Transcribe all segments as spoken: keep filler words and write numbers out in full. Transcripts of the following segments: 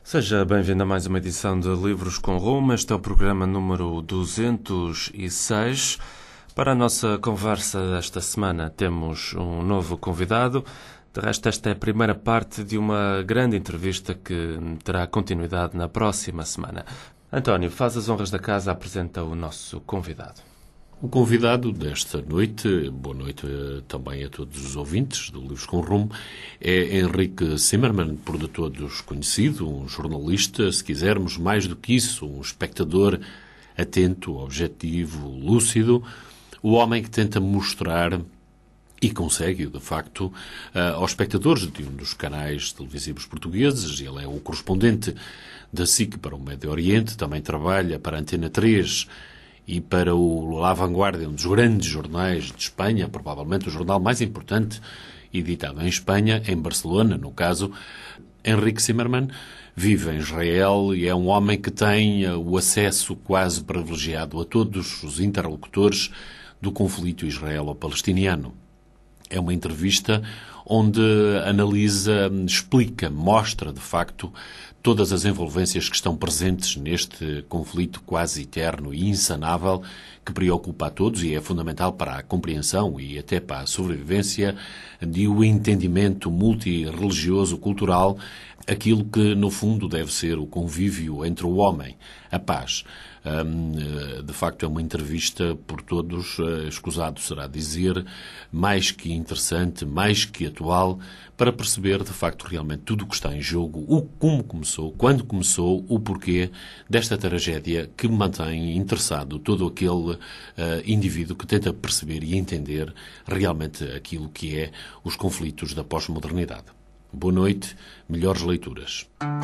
Seja bem-vindo a mais uma edição de Livros com Rumo. Este é o programa número duzentos e seis. Para a nossa conversa desta semana temos um novo convidado. De resto, esta é a primeira parte de uma grande entrevista que terá continuidade na próxima semana. António, faz as honras da casa, apresenta o nosso convidado. O convidado desta noite, boa noite também a todos os ouvintes do Livros com Rumo, é Henrique Zimmermann, por de todos conhecido, um jornalista, se quisermos, mais do que isso, um espectador atento, objetivo, lúcido, o homem que tenta mostrar, e consegue, de facto, aos espectadores de um dos canais televisivos portugueses. Ele é o correspondente da S I C para o Médio Oriente, também trabalha para a Antena três e para o La Vanguardia, um dos grandes jornais de Espanha, provavelmente o jornal mais importante editado em Espanha, em Barcelona, no caso. Henrique Zimmermann vive em Israel e é um homem que tem o acesso quase privilegiado a todos os interlocutores do conflito israelo-palestiniano. É uma entrevista onde analisa, explica, mostra, de facto, todas as envolvências que estão presentes neste conflito quase eterno e insanável que preocupa a todos e é fundamental para a compreensão e até para a sobrevivência de um entendimento multirreligioso, cultural, aquilo que, no fundo, deve ser o convívio entre o homem, a paz. De facto, é uma entrevista por todos, escusado será dizer, mais que interessante, mais que atual, para perceber, de facto, realmente tudo o que está em jogo, o como começou, quando começou, o porquê desta tragédia que mantém interessado todo aquele uh, indivíduo que tenta perceber e entender realmente aquilo que é os conflitos da pós-modernidade. Boa noite, melhores leituras.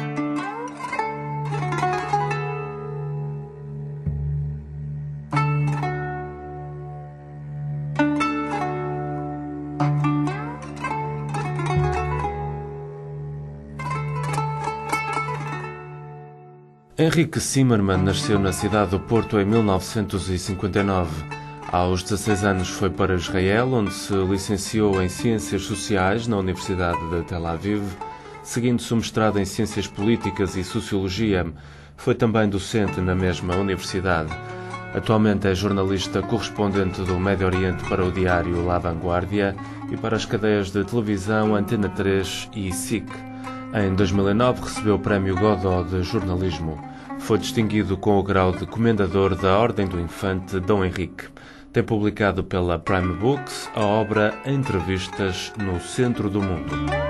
Henrique Zimmermann nasceu na cidade do Porto em mil novecentos e cinquenta e nove. Aos dezasseis anos foi para Israel, onde se licenciou em Ciências Sociais na Universidade de Tel Aviv, seguindo-se um mestrado em Ciências Políticas e Sociologia. Foi também docente na mesma universidade. Atualmente é jornalista correspondente do Médio Oriente para o diário La Vanguardia e para as cadeias de televisão Antena três e S I C. Em dois mil e nove recebeu o Prémio Godó de Jornalismo. Foi distinguido com o grau de Comendador da Ordem do Infante Dom Henrique. Tem publicado pela Prime Books a obra Entrevistas no Centro do Mundo.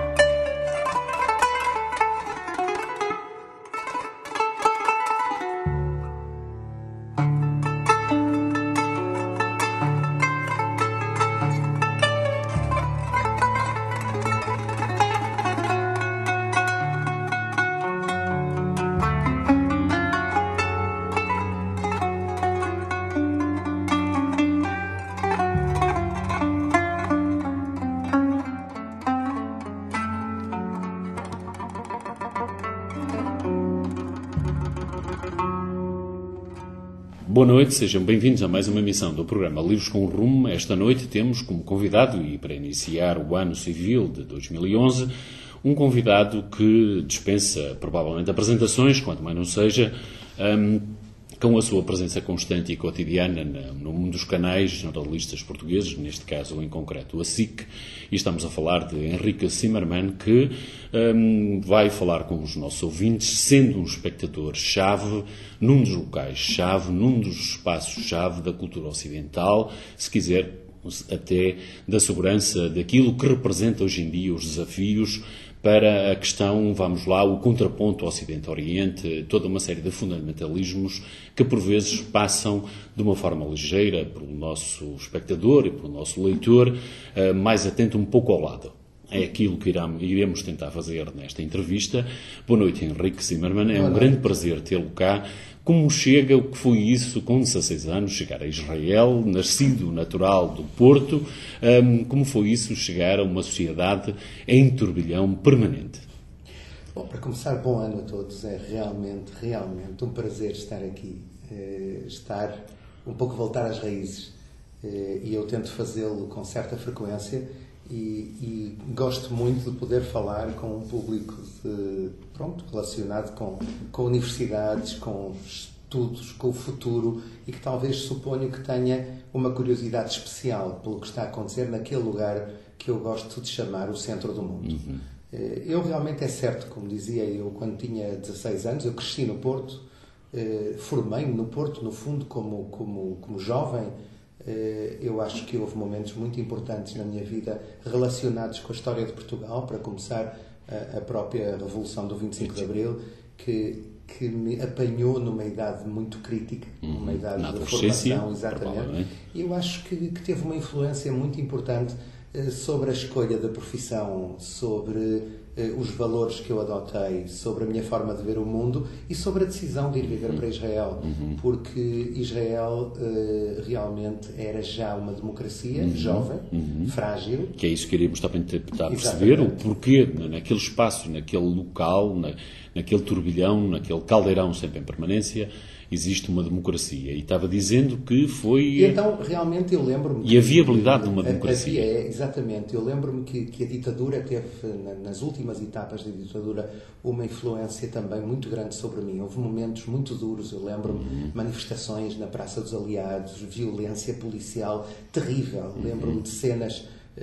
Boa noite, sejam bem-vindos a mais uma emissão do programa Livros com Rumo. Esta noite temos como convidado, e para iniciar o ano civil de dois mil e onze, um convidado que dispensa provavelmente apresentações, quanto mais não seja, um, com a sua presença constante e cotidiana num dos canais jornalistas portugueses, neste caso em concreto a S I C, e estamos a falar de Henrique Zimmermann, que um, vai falar com os nossos ouvintes, sendo um espectador-chave num dos locais-chave, num dos espaços-chave da cultura ocidental, se quiser, até da segurança daquilo que representa hoje em dia os desafios para a questão, vamos lá, o contraponto Ocidente-Oriente, toda uma série de fundamentalismos que por vezes passam de uma forma ligeira pelo nosso espectador e pelo nosso leitor, mais atento um pouco ao lado. É aquilo que iremos tentar fazer nesta entrevista. Boa noite, Henrique Zimmermann. É um grande prazer tê-lo cá. Como chega, o que foi isso com dezasseis anos, chegar a Israel, nascido natural do Porto, um, como foi isso chegar a uma sociedade em turbilhão permanente? Bom, para começar, bom ano a todos. É realmente, realmente um prazer estar aqui, eh, estar um pouco voltar às raízes. Eh, e eu tento fazê-lo com certa frequência e, e gosto muito de poder falar com um público de, pronto, relacionado com, com universidades, com estudos, com o futuro e que talvez suponho que tenha uma curiosidade especial pelo que está a acontecer naquele lugar que eu gosto de chamar o centro do mundo. Uhum. Eu realmente, é certo, como dizia, eu quando tinha dezasseis anos, eu cresci no Porto, formei-me no Porto, no fundo, como, como, como jovem. Eu acho que houve momentos muito importantes na minha vida relacionados com a história de Portugal, para começar a própria Revolução do vinte e cinco de Abril, que, que me apanhou numa idade muito crítica, uhum. numa idade na de formação, exatamente. E eu acho que, que teve uma influência muito importante sobre a escolha da profissão, sobre uh, os valores que eu adotei, sobre a minha forma de ver o mundo e sobre a decisão de ir viver uhum. para Israel, uhum. porque Israel uh, realmente era já uma democracia uhum. jovem, uhum. frágil. Que é isso que queríamos também tentar perceber, o porquê naquele espaço, naquele local, na, naquele turbilhão, naquele caldeirão sempre em permanência, existe uma democracia. E estava dizendo que foi... E então, realmente, eu lembro-me... E a viabilidade de uma democracia. Havia, exatamente. Eu lembro-me que, que a ditadura teve, nas últimas etapas da ditadura, uma influência também muito grande sobre mim. Houve momentos muito duros, eu lembro-me, uhum. manifestações na Praça dos Aliados, violência policial terrível. Uhum. Lembro-me de cenas,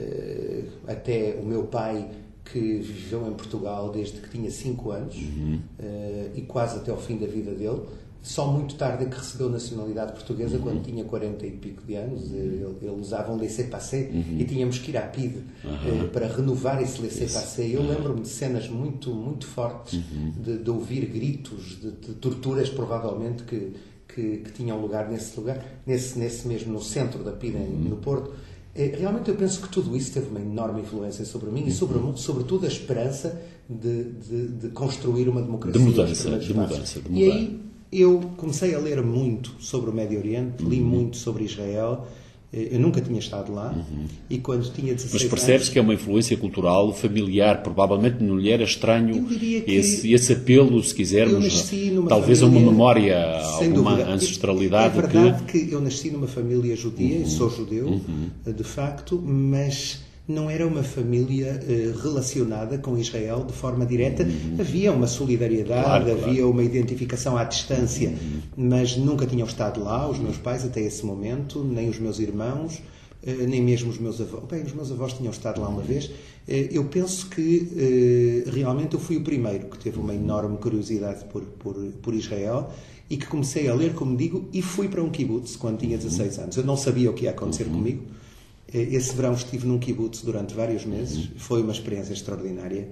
uh, até o meu pai, que viveu em Portugal desde que tinha cinco anos, uhum. uh, e quase até ao fim da vida dele. Só muito tarde é que recebeu nacionalidade portuguesa, uhum. quando tinha quarenta e pico de anos. Ele, ele usava um laissez-passer uhum. e tínhamos que ir à P I D uhum. eh, para renovar esse laissez-passer. Eu lembro-me de cenas muito, muito fortes, uhum. de, de ouvir gritos, de, de torturas, provavelmente, que, que, que tinham lugar nesse lugar, nesse, nesse mesmo, no centro da P I D, uhum. no Porto. Eh, realmente eu penso que tudo isso teve uma enorme influência sobre mim uhum. e, sobre, sobretudo, a esperança de, de, de construir uma democracia. De mudança, de mudança, de mudança. E aí, eu comecei a ler muito sobre o Médio Oriente, li uhum. muito sobre Israel. Eu nunca tinha estado lá uhum. e quando tinha dezasseis anos... Mas percebes que é uma influência cultural, familiar, provavelmente não lhe era estranho esse, esse apelo, se quisermos, talvez família, a uma memória, a uma ancestralidade. É verdade que... que eu nasci numa família judia, uhum. e sou judeu, uhum. de facto, mas... não era uma família uh, relacionada com Israel de forma direta. Uhum. Havia uma solidariedade, claro, havia claro. uma identificação à distância, uhum. mas nunca tinham estado lá, os meus pais, até esse momento, nem os meus irmãos, uh, nem mesmo os meus avós. Bem, os meus avós tinham estado lá uma vez. Uh, eu penso que uh, realmente eu fui o primeiro que teve uma enorme curiosidade por, por, por Israel e que comecei a ler, como digo, e fui para um kibbutz quando tinha dezasseis anos. Eu não sabia o que ia acontecer uhum. comigo. Esse verão estive num kibbutz durante vários meses, uhum. foi uma experiência extraordinária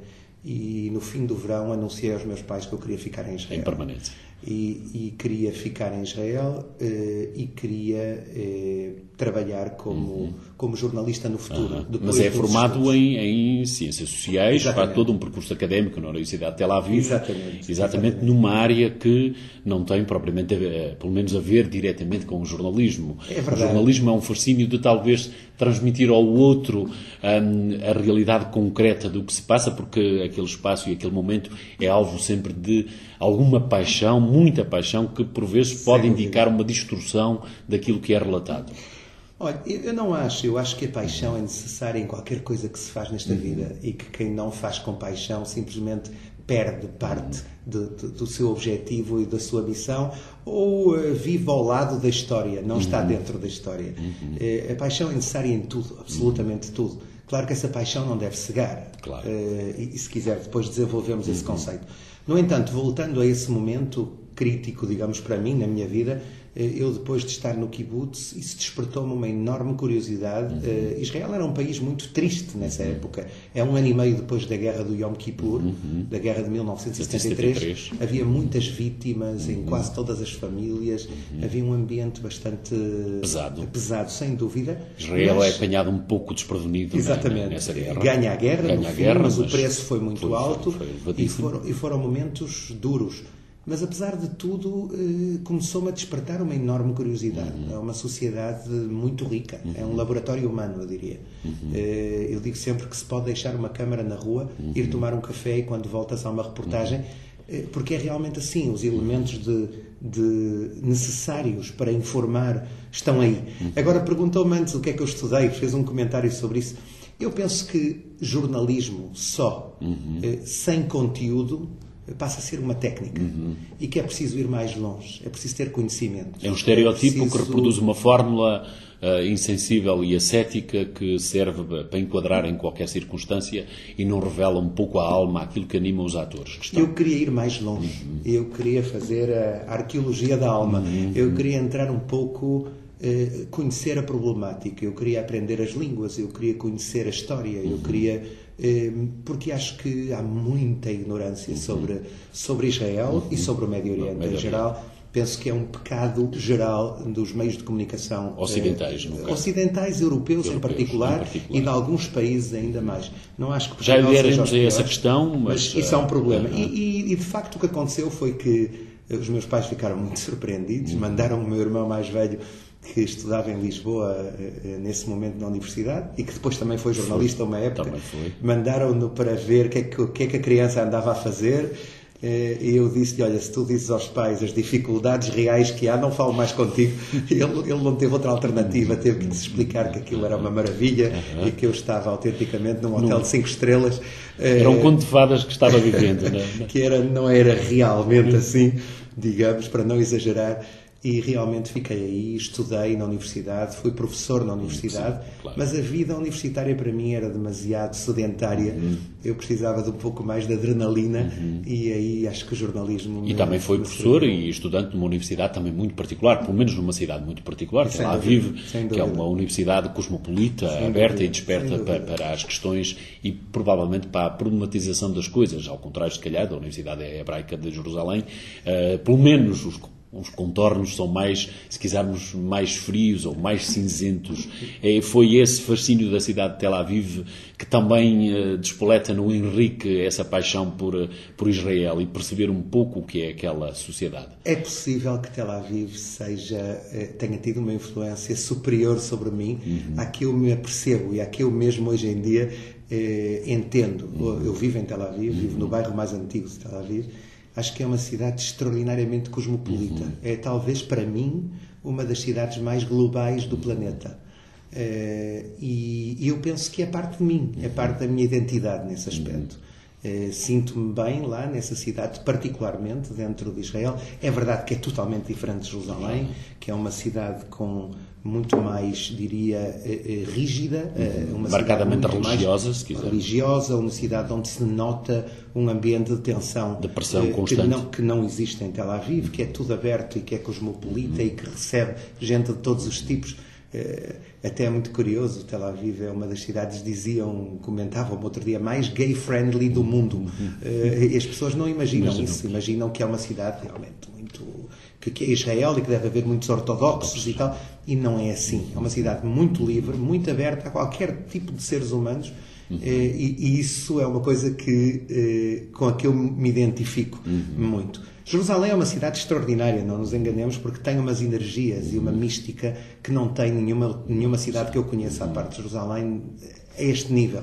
e no fim do verão anunciei aos meus pais que eu queria ficar em Israel. Em permanência. E, e queria ficar em Israel uh, e queria uh, trabalhar como, uhum. como jornalista no futuro. Uhum. Mas é formado em, em ciências sociais, faz todo um percurso académico na Universidade de Tel Aviv, exatamente, exatamente, exatamente numa área que não tem propriamente, a, pelo menos a ver diretamente com o jornalismo. É verdade. O jornalismo é um fascínio de talvez transmitir ao outro um, a realidade concreta do que se passa, porque aquele espaço e aquele momento é alvo sempre de alguma paixão, muita paixão, que por vezes pode Sem indicar dúvida. uma distorção daquilo que é relatado. Olha, eu não acho, eu acho que a paixão é necessária em qualquer coisa que se faz nesta uhum. vida e que quem não faz com paixão simplesmente perde parte de, de, do seu objetivo e da sua missão ou uh, vive ao lado da história, não uhum. está dentro da história. Uhum. Uh, a paixão é necessária em tudo, absolutamente uhum. tudo. Claro que essa paixão não deve cegar. Claro. Uh, e, e se quiser depois desenvolvemos uhum. esse conceito. No entanto, voltando a esse momento crítico, digamos, para mim, na minha vida, eu depois de estar no kibbutz, isso despertou-me uma enorme curiosidade. Uhum. Israel era um país muito triste nessa uhum. época. É um ano e meio depois da guerra do Yom Kippur, uhum. da guerra de mil novecentos e setenta e três. Havia muitas vítimas uhum. em quase todas as famílias. Uhum. Havia um ambiente bastante pesado, pesado sem dúvida. Israel mas... é apanhado um pouco desprevenido exatamente. nessa guerra. Ganha a guerra, Ganha no a fim, guerra, mas, mas o preço foi muito foi, alto foi, foi e, foram, e foram momentos duros. Mas, apesar de tudo, eh, começou-me a despertar uma enorme curiosidade. Uhum. É uma sociedade muito rica. Uhum. É um laboratório humano, eu diria. Uhum. Eh, eu digo sempre que se pode deixar uma câmara na rua, uhum. ir tomar um café e, quando voltas a uma reportagem, eh, porque é realmente assim. Os elementos de, de necessários para informar estão aí. Uhum. Agora, perguntou-me antes o que é que eu estudei, fez um comentário sobre isso. Eu penso que jornalismo só, uhum. eh, sem conteúdo, passa a ser uma técnica. Uhum. E que é preciso ir mais longe. É preciso ter conhecimento. É um estereotipo é preciso... que reproduz uma fórmula uh, insensível e ascética que serve para enquadrar em qualquer circunstância e não revela um pouco a alma, aquilo que anima os atores. Que estão... Eu queria ir mais longe. Uhum. Eu queria fazer a arqueologia da alma. Uhum. Eu queria entrar um pouco... Uh, conhecer a problemática, eu queria aprender as línguas, eu queria conhecer a história, eu queria... Uh, porque acho que há muita ignorância sobre, sobre Israel e sobre o Médio Oriente em geral. Penso que é um pecado geral dos meios de comunicação ocidentais, uh, ocidentais europeus, europeus em, particular, em particular e de alguns países ainda mais. Não acho que já iremos a essa questão, mas, mas isso é um problema. Uh, e, e, e de facto o que aconteceu foi que os meus pais ficaram muito surpreendidos, uh, mandaram o meu irmão mais velho, que estudava em Lisboa nesse momento na universidade e que depois também foi jornalista uma época, mandaram-no para ver o que, é que, que é que a criança andava a fazer e eu disse-lhe, olha, se tu dizes aos pais as dificuldades reais que há, não falo mais contigo. Ele, ele não teve outra alternativa, teve que lhes explicar que aquilo era uma maravilha uhum. e que eu estava autenticamente num hotel de cinco estrelas. Era um conto de fadas que estava vivendo, não é? Que era, não era realmente assim, digamos, para não exagerar. E realmente fiquei aí, estudei na universidade, fui professor na universidade, sim, claro. Mas a vida universitária para mim era demasiado sedentária. Uhum. Eu precisava de um pouco mais de adrenalina uhum. e aí acho que o jornalismo... E me, também foi professor serviu. E estudante numa universidade também muito particular, pelo menos numa cidade muito particular, que Tel Aviv, que é uma universidade cosmopolita, sem aberta dúvida. E desperta para, para as questões e provavelmente para a problematização das coisas, ao contrário, se calhar, da Universidade Hebraica de Jerusalém, uh, pelo menos os os contornos são mais, se quisermos, mais frios ou mais cinzentos. É, foi esse fascínio da cidade de Tel Aviv que também uh, despoleta no Henrique essa paixão por, uh, por Israel e perceber um pouco o que é aquela sociedade. É possível que Tel Aviv seja, uh, tenha tido uma influência superior sobre mim, uhum. à que eu me apercebo e à que eu mesmo hoje em dia uh, entendo. Uhum. Eu vivo em Tel Aviv, uhum. vivo no bairro mais antigo de Tel Aviv. Acho que é uma cidade extraordinariamente cosmopolita. Uhum. É talvez para mim uma das cidades mais globais do planeta. Uh, e, e eu penso que é parte de mim, é parte da minha identidade nesse aspecto. Uh, sinto-me bem lá nessa cidade, particularmente dentro de Israel. É verdade que é totalmente diferente de Jerusalém, que é uma cidade com muito mais, diria, uh, uh, rígida, uh, uma marcadamente religiosa, se quiser. Religiosa, uma cidade onde se nota um ambiente de tensão, de pressão uh, constante, que não, que não existe em Tel Aviv, que é tudo aberto e que é cosmopolita uhum. e que recebe gente de todos os tipos. Uh, até é muito curioso, Tel Aviv é uma das cidades, diziam, comentavam outro dia, mais gay-friendly do mundo. Uh, e as pessoas não imaginam Imagino. isso, imaginam que é uma cidade realmente muito... Que, que é Israel e que deve haver muitos ortodoxos e tal, e não é assim. É uma cidade muito livre, muito aberta a qualquer tipo de seres humanos. Uhum. E, e isso é uma coisa que, com a que eu me identifico uhum. muito. Jerusalém é uma cidade extraordinária, não nos enganemos, porque tem umas energias e uma mística que não tem nenhuma, nenhuma cidade que eu conheça à parte de Jerusalém a este nível.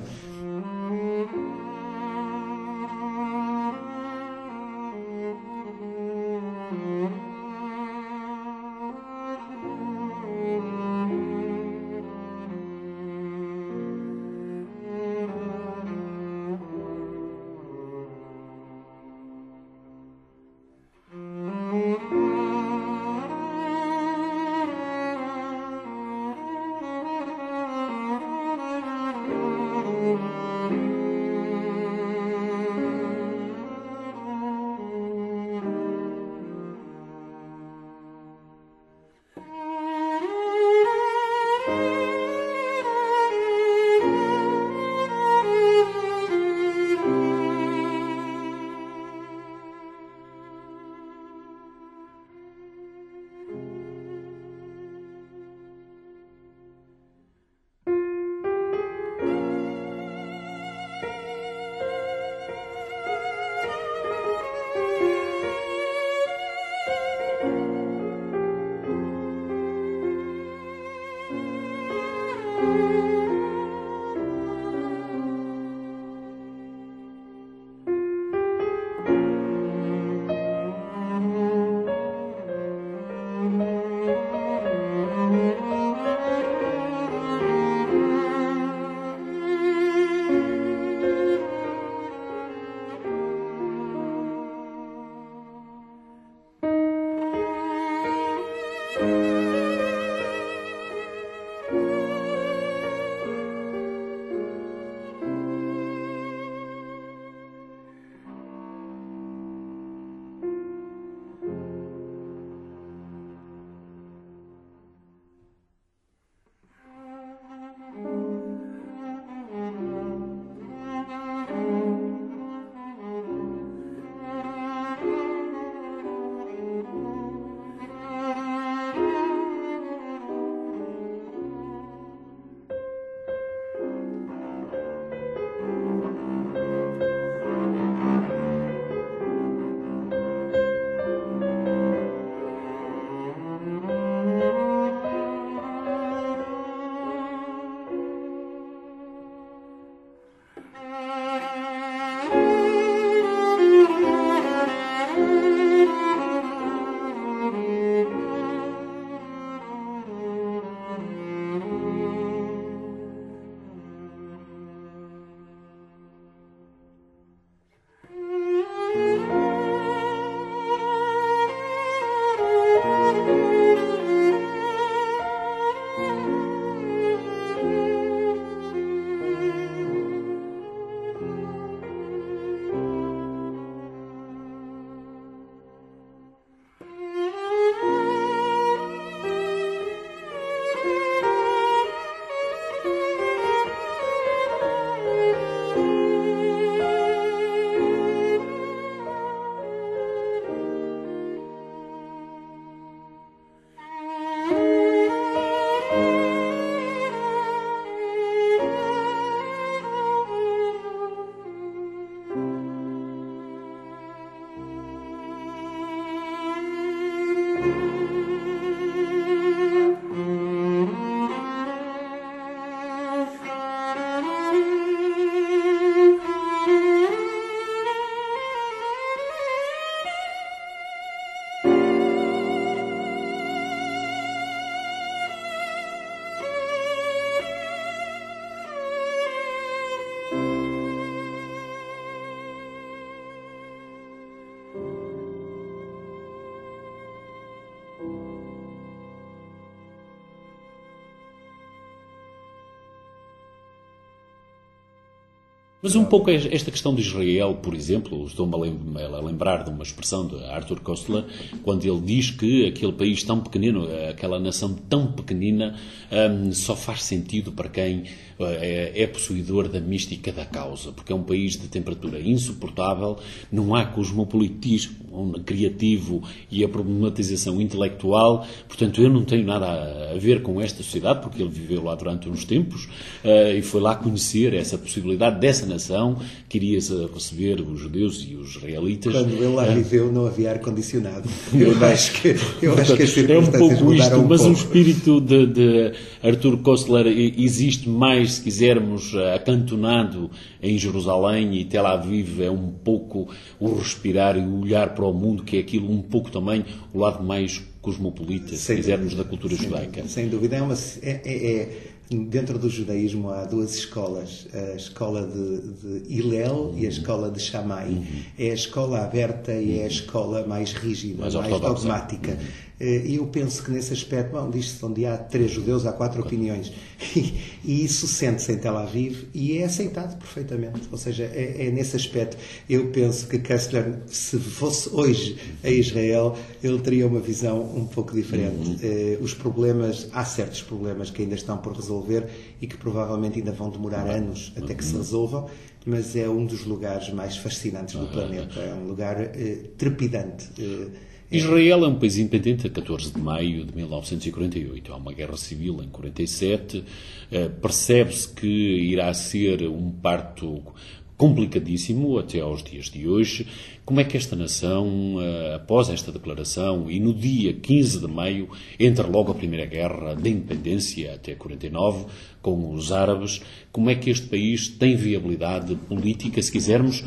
Mas um pouco esta questão de Israel, por exemplo, estou-me a lembrar de uma expressão de Arthur Koestler, quando ele diz que aquele país tão pequenino, aquela nação tão pequenina, um, só faz sentido para quem uh, é, é possuidor da mística da causa, porque é um país de temperatura insuportável, não há cosmopolitismo criativo e a problematização intelectual, portanto eu não tenho nada a ver com esta sociedade, porque ele viveu lá durante uns tempos uh, e foi lá conhecer essa possibilidade dessa nação, queria receber os judeus e os israelitas. Quando ele lá viveu não havia ar-condicionado. Eu acho que, eu acho que as circunstâncias é um pouco isto, um mas pouco. O espírito de, de Arthur Koestler existe mais, se quisermos, acantonado em Jerusalém, e Tel Aviv é um pouco o respirar e o olhar para o mundo, que é aquilo um pouco também o lado mais cosmopolita, se sem quisermos, dúvida, da cultura sem judaica. Dúvida, sem dúvida. É uma, é, é, é, dentro do judaísmo há duas escolas, a escola de, de Hillel uhum. e a escola de Shammai. Uhum. É a escola aberta e uhum. é a escola mais rígida, mais, mais dogmática. Uhum. E eu penso que nesse aspecto, bom, diz-se onde há três judeus, há quatro okay. opiniões. E, e isso sente-se em Tel Aviv e é aceitado perfeitamente. Ou seja, é, é nesse aspecto. Eu penso que Koestler, se fosse hoje a Israel, ele teria uma visão um pouco diferente. Uhum. Eh, os problemas, há certos problemas que ainda estão por resolver e que provavelmente ainda vão demorar uhum. anos até que se resolvam, mas é um dos lugares mais fascinantes do uhum. planeta. É um lugar eh, trepidante. Eh, Israel é um país independente a catorze de maio de mil novecentos e quarenta e oito. Há uma guerra civil em quarenta e sete. Uh, percebe-se que irá ser um parto complicadíssimo até aos dias de hoje. Como é que esta nação, uh, após esta declaração, e no dia quinze de maio, entra logo a Primeira Guerra da Independência, até quarenta e nove, com os árabes, como é que este país tem viabilidade política, se quisermos?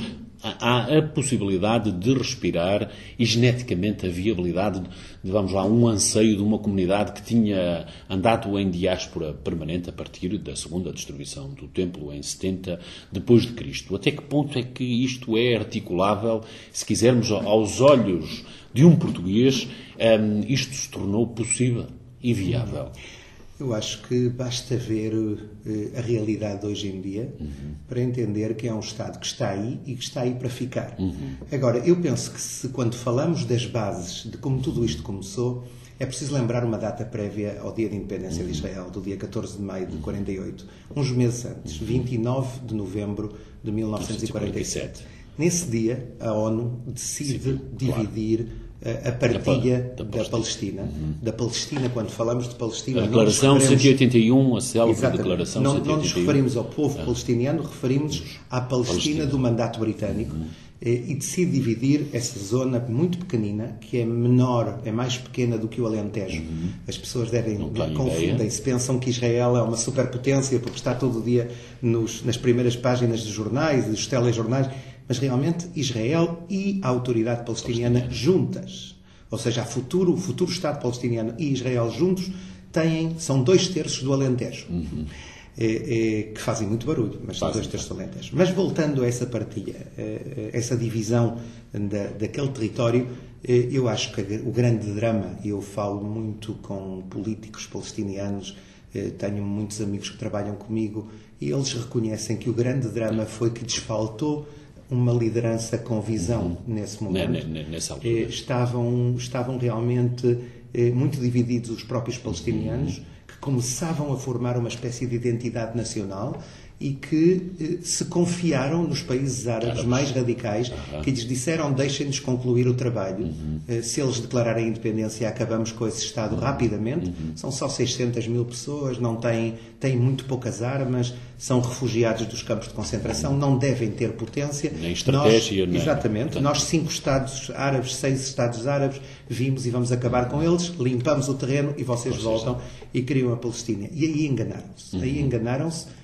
Há a possibilidade de respirar e geneticamente a viabilidade de, vamos lá, um anseio de uma comunidade que tinha andado em diáspora permanente a partir da segunda destruição do templo em setenta depois de Cristo. Até que ponto é que isto é articulável, se quisermos, aos olhos de um português, um, isto se tornou possível e viável? Eu acho que basta ver uh, a realidade de hoje em dia uhum. para entender que é um Estado que está aí e que está aí para ficar. Uhum. Agora, eu penso que se, quando falamos das bases de como tudo isto começou, é preciso lembrar uma data prévia ao dia de independência uhum. de Israel, do dia catorze de maio de quarenta e oito, uns meses antes, vinte e nove de novembro de mil novecentos e quarenta e sete. Nesse dia, a ONU decide Sim, dividir claro. a partilha da, da, da Palestina. Uhum. Da Palestina, quando falamos de Palestina... A Declaração referimos... cento e oitenta e um, a célebre Declaração não, cento e oitenta e um. Não nos referimos ao povo ah. palestiniano, referimos à Palestina, Palestina do mandato britânico uhum. e decide dividir essa zona muito pequenina, que é menor, é mais pequena do que o Alentejo. Uhum. As pessoas devem, confundem-se, pensam que Israel é uma superpotência porque está todo o dia nos, nas primeiras páginas dos jornais e dos telejornais, mas realmente Israel e a autoridade palestiniana juntas, ou seja, a futuro, o futuro Estado palestiniano e Israel juntos, têm, são dois terços do Alentejo. Uhum. É, é, que fazem muito barulho, mas são dois terços do Alentejo. Mas voltando a essa partilha, essa divisão da, daquele território, eu acho que o grande drama, eu falo muito com políticos palestinianos, tenho muitos amigos que trabalham comigo, e eles reconhecem que o grande drama foi que lhes faltou uma liderança com visão uhum. nesse momento. Nessa altura. Estavam, estavam realmente muito divididos os próprios palestinianos, uhum. que começavam a formar uma espécie de identidade nacional e que eh, se confiaram nos países árabes, árabes. mais radicais, uhum. que lhes disseram deixem-nos concluir o trabalho. Uhum. Eh, se eles declararem a independência, acabamos com esse Estado uhum. rapidamente. Uhum. São só seiscentas mil pessoas, não têm, têm muito poucas armas, são refugiados dos campos de concentração, uhum. não devem ter potência. Nem estratégia. Nós, nem... Exatamente. Portanto... Nós, cinco Estados árabes, seis Estados árabes, vimos e vamos acabar com eles, limpamos o terreno e vocês Ou voltam seja... e criam a Palestina. E aí enganaram-se. Uhum. Aí enganaram-se.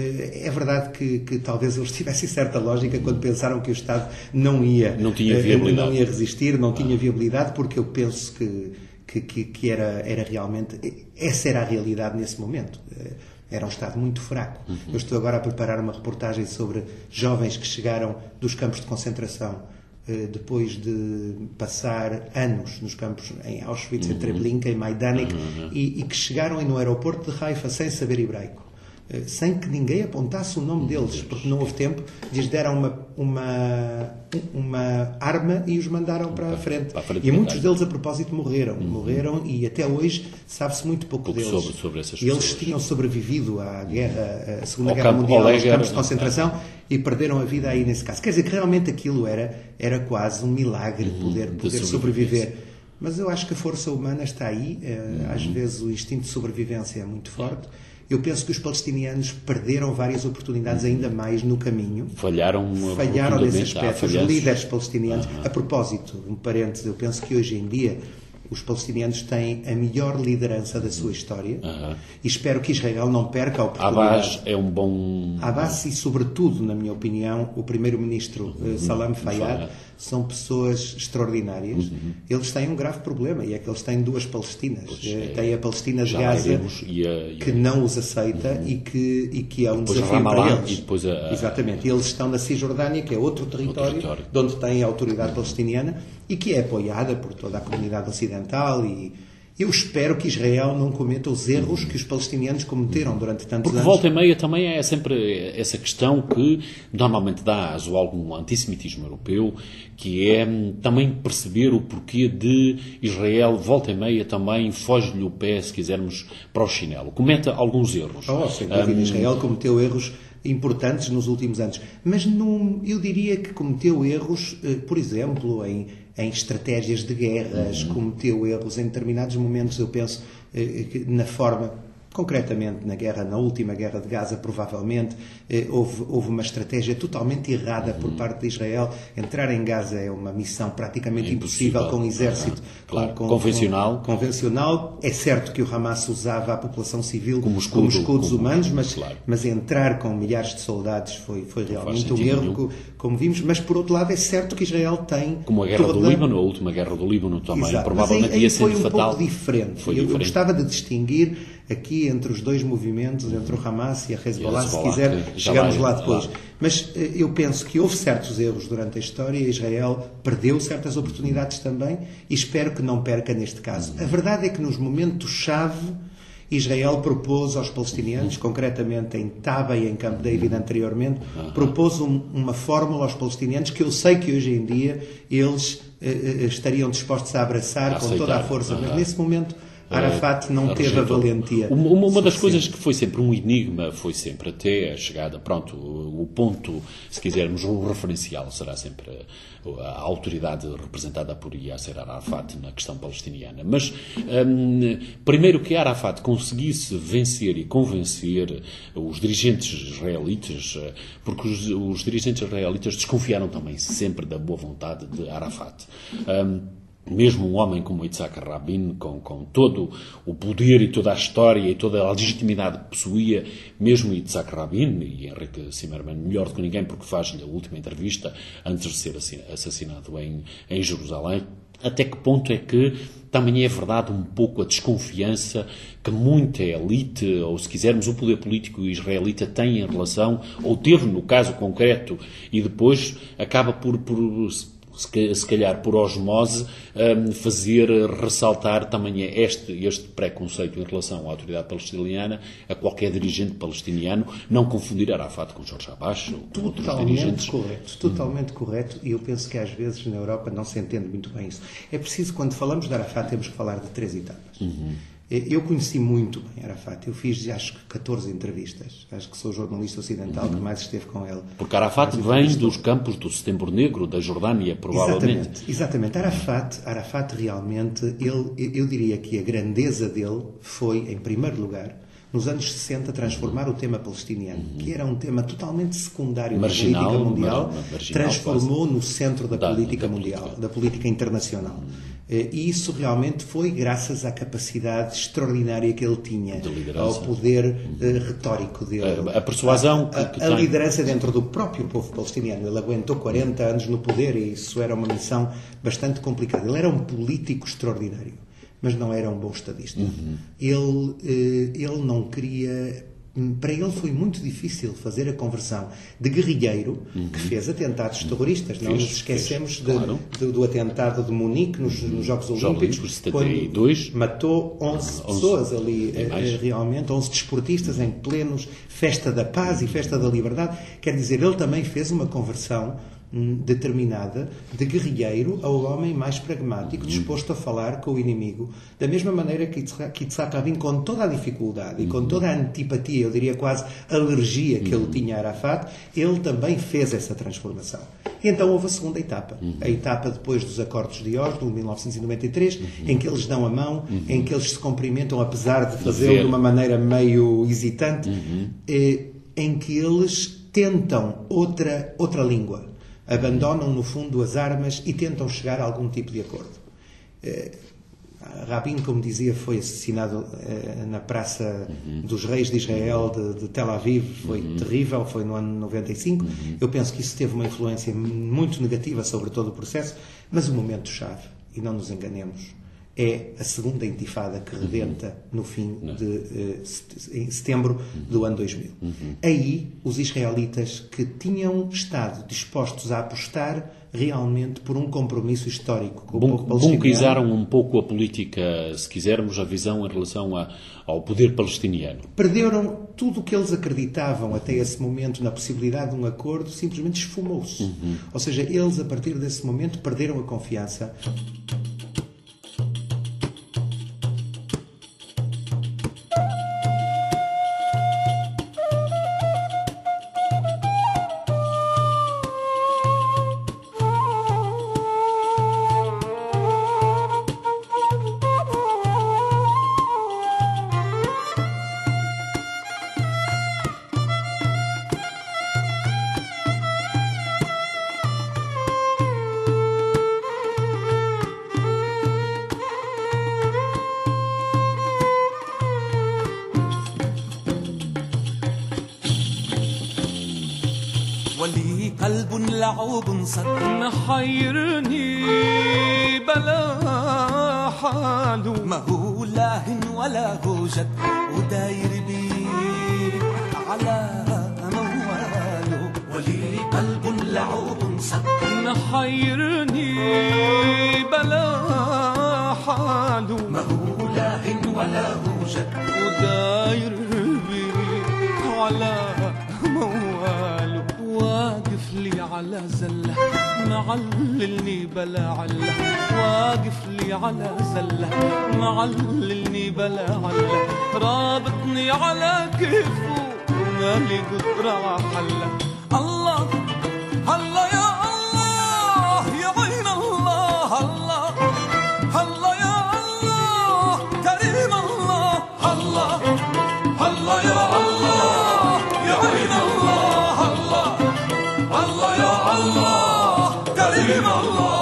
É verdade que, que talvez eles tivessem certa lógica quando pensaram que o Estado não ia, não tinha viabilidade. Não ia resistir, não ah. tinha viabilidade, porque eu penso que, que, que, que era, era realmente... Essa era a realidade nesse momento. Era um Estado muito fraco. Uhum. Eu estou agora a preparar uma reportagem sobre jovens que chegaram dos campos de concentração depois de passar anos nos campos em Auschwitz, uhum. em Treblinka, em Majdanek, uhum. e, e que chegaram no aeroporto de Haifa sem saber hebraico. sem que ninguém apontasse o nome deles, porque não houve tempo, lhes deram uma, uma, uma arma e os mandaram para a frente. Para a frente e muitos deles, a propósito, morreram. Uhum. Morreram e até hoje sabe-se muito pouco, pouco deles. Sobre, sobre essas eles pessoas. Tinham sobrevivido à guerra, à Segunda Ao Guerra campo, Mundial, aos Lager, campos de concentração, não, e perderam a vida aí nesse caso. Quer dizer que realmente aquilo era, era quase um milagre uhum, poder, poder sobreviver. Mas eu acho que a força humana está aí. Uhum. Às vezes o instinto de sobrevivência é muito forte. Eu penso que os palestinianos perderam várias oportunidades ainda mais no caminho. Falharam Falharam nesse aspecto. Os líderes palestinianos... Uhum. A propósito, um parênteses, eu penso que hoje em dia os palestinianos têm a melhor liderança da sua história uhum. e espero que Israel não perca a oportunidade. Abbas é um bom... Abbas e, sobretudo, na minha opinião, o primeiro-ministro uhum. Salam Fayyad uhum. são pessoas extraordinárias. Uhum. Eles têm um grave problema, e é que eles têm duas Palestinas. É, tem a Palestina de Gaza, e a, e a... que não os aceita uhum. e, que, e que é um depois desafio para eles. E depois a... Exatamente. E eles estão na Cisjordânia, que é outro território, outro território. de onde tem a autoridade uhum. palestiniana e que é apoiada por toda a comunidade ocidental. E eu espero que Israel não cometa os erros uhum. que os palestinianos cometeram durante tantos Porque anos. Porque volta e meia também é sempre essa questão que normalmente dá aso a algum antissemitismo europeu, que é também perceber o porquê de Israel, volta e meia, também foge-lhe o pé, se quisermos, para o chinelo. Cometa alguns erros. Oh, sem dúvida, um... Israel cometeu erros importantes nos últimos anos. Mas não, eu diria que cometeu erros, por exemplo, em, em estratégias de guerras, uhum. cometeu erros em determinados momentos, eu penso, na forma... Concretamente, na guerra, na última guerra de Gaza, provavelmente, eh, houve, houve uma estratégia totalmente errada uhum. por parte de Israel. Entrar em Gaza é uma missão praticamente é impossível, impossível com um exército uhum. claro. com, com, convencional. Com, convencional. É certo que o Hamas usava a população civil como, escudo, como escudos como, humanos, mas, claro. mas entrar com milhares de soldados foi, foi realmente um erro, nenhum. como vimos. Mas, por outro lado, é certo que Israel tem... Como a guerra toda... do Líbano, a última guerra do Líbano também, Exato. provavelmente aí, aí ia ser foi um fatal. pouco diferente. Foi eu, diferente. eu gostava de distinguir aqui entre os dois movimentos, entre o Hamas e a Hezbollah, se quiser, chegamos lá depois. Mas eu penso que houve certos erros durante a história e Israel perdeu certas oportunidades também e espero que não perca neste caso. A verdade é que nos momentos-chave Israel propôs aos palestinianos, concretamente em Taba e em Camp David anteriormente, propôs um, uma fórmula aos palestinianos que eu sei que hoje em dia eles eh, estariam dispostos a abraçar a com aceitar. toda a força, mas nesse momento Arafat não uh, teve a valentia. Uma, uma das coisas que foi sempre um enigma, foi sempre até a chegada, pronto, o, o ponto, se quisermos, o referencial será sempre a, a autoridade representada por Yasser Arafat na questão palestiniana. Mas, um, primeiro que Arafat conseguisse vencer e convencer os dirigentes israelitas, porque os, os dirigentes israelitas desconfiaram também sempre da boa vontade de Arafat. Um, Mesmo um homem como Yitzhak Rabin, com, com todo o poder e toda a história e toda a legitimidade que possuía, mesmo Yitzhak Rabin, e Henrique Zimmermann melhor do que ninguém, porque faz-lhe a última entrevista antes de ser assassinado em, em Jerusalém, até que ponto é que também é verdade um pouco a desconfiança que muita elite, ou se quisermos o poder político israelita tem em relação, ou teve no caso concreto, e depois acaba por... por se calhar por osmose, fazer ressaltar também este, este preconceito em relação à autoridade palestiniana, a qualquer dirigente palestiniano, não confundir Arafat com Jorge Abbas ou com outros dirigentes. Correto, totalmente hum. correto, e eu penso que às vezes na Europa não se entende muito bem isso. É preciso, quando falamos de Arafat, temos que falar de três etapas. Uhum. Eu conheci muito bem Arafat. Eu fiz, acho que, catorze entrevistas. Acho que sou o jornalista ocidental uhum. que mais esteve com ele. Porque Arafat vem dos campos do Setembro Negro, da Jordânia, provavelmente. Exatamente. Exatamente. Arafat, Arafat realmente, ele, eu diria que a grandeza dele foi, em primeiro lugar, nos anos sessenta, transformar o tema palestiniano, uhum. que era um tema totalmente secundário marginal, da política mundial, marginal, transformou quase. no centro da, da política da mundial, política. da política internacional. Uhum. E isso realmente foi graças à capacidade extraordinária que ele tinha, ao poder uh, retórico dele. A, a persuasão. A, a, que a tem... liderança dentro do próprio povo palestiniano. Ele aguentou quarenta anos no poder e isso era uma missão bastante complicada. Ele era um político extraordinário, mas não era um bom estadista. Uhum. Ele, uh, ele não queria para ele foi muito difícil fazer a conversão de guerrilheiro uhum. que fez atentados terroristas. Não nos esquecemos fez, claro. de, de, do atentado de Munique nos, uhum. nos Jogos Olímpicos, setenta e dois. Quando matou onze ah, pessoas onze. ali, é realmente, onze desportistas em plenos festa da paz e festa da liberdade. Quer dizer, ele também fez uma conversão determinada de guerrilheiro ao homem mais pragmático, disposto a falar com o inimigo, da mesma maneira que Yitzhak Rabin, com toda a dificuldade e com toda a antipatia, eu diria quase alergia que ele tinha a Arafat, ele também fez essa transformação. E então houve a segunda etapa, a etapa depois dos acordos de Oslo, de mil novecentos e noventa e três, em que eles dão a mão, em que eles se cumprimentam, apesar de fazê-lo de uma maneira meio hesitante, em que eles tentam outra, outra língua. Abandonam, no fundo, as armas e tentam chegar a algum tipo de acordo. Eh, Rabin, como dizia, foi assassinado eh, na Praça uhum. dos Reis de Israel de, de Tel Aviv. Foi uhum. terrível, foi no ano noventa e cinco. Uhum. Eu penso que isso teve uma influência muito negativa sobre todo o processo, mas o momento-chave, e não nos enganemos, é a segunda intifada que rebenta no fim de uh, em setembro do ano dois mil. Uhum. Aí, os israelitas que tinham estado dispostos a apostar realmente por um compromisso histórico com o povo palestiniano. Bunquizaram um pouco a política, se quisermos, a visão em relação a, ao poder palestiniano. Perderam tudo o que eles acreditavam até esse momento na possibilidade de um acordo, simplesmente esfumou-se. Uhum. Ou seja, eles, a partir desse momento, perderam a confiança. ولي قلب لعوب صد محيرني بلا حاله ما هو لاه ولا هو جد وداير بي على مواله ولي قلب لعوب صد محيرني بلا حاله ما هو لاه ولا هو جد وداير بي على مواله واقف لي على زله معللني بلا عله واقف لي على زله معللني بلا عله رابطني على كيفه مالي قدرة حله الله الله يا الله يا عين الله الله الله يا الله كريم الله الله الله يا الله يا عين الله الله الله يا الله كريم الله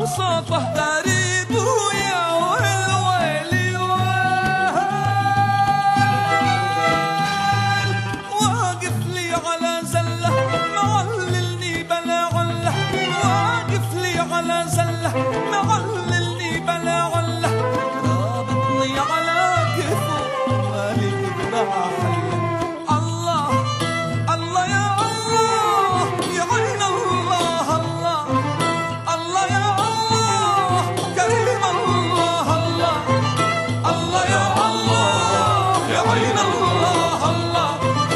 مصافح غريب ويا ويل ويلي واقف لي على زله معللني بلا عله واقف لي على زله معللني بلا عله رابطني على كفه مالي بدمع حله الله الله يا الله يا عين الله الله الله يا الله كريم الله الله الله يا الله يا عين الله الله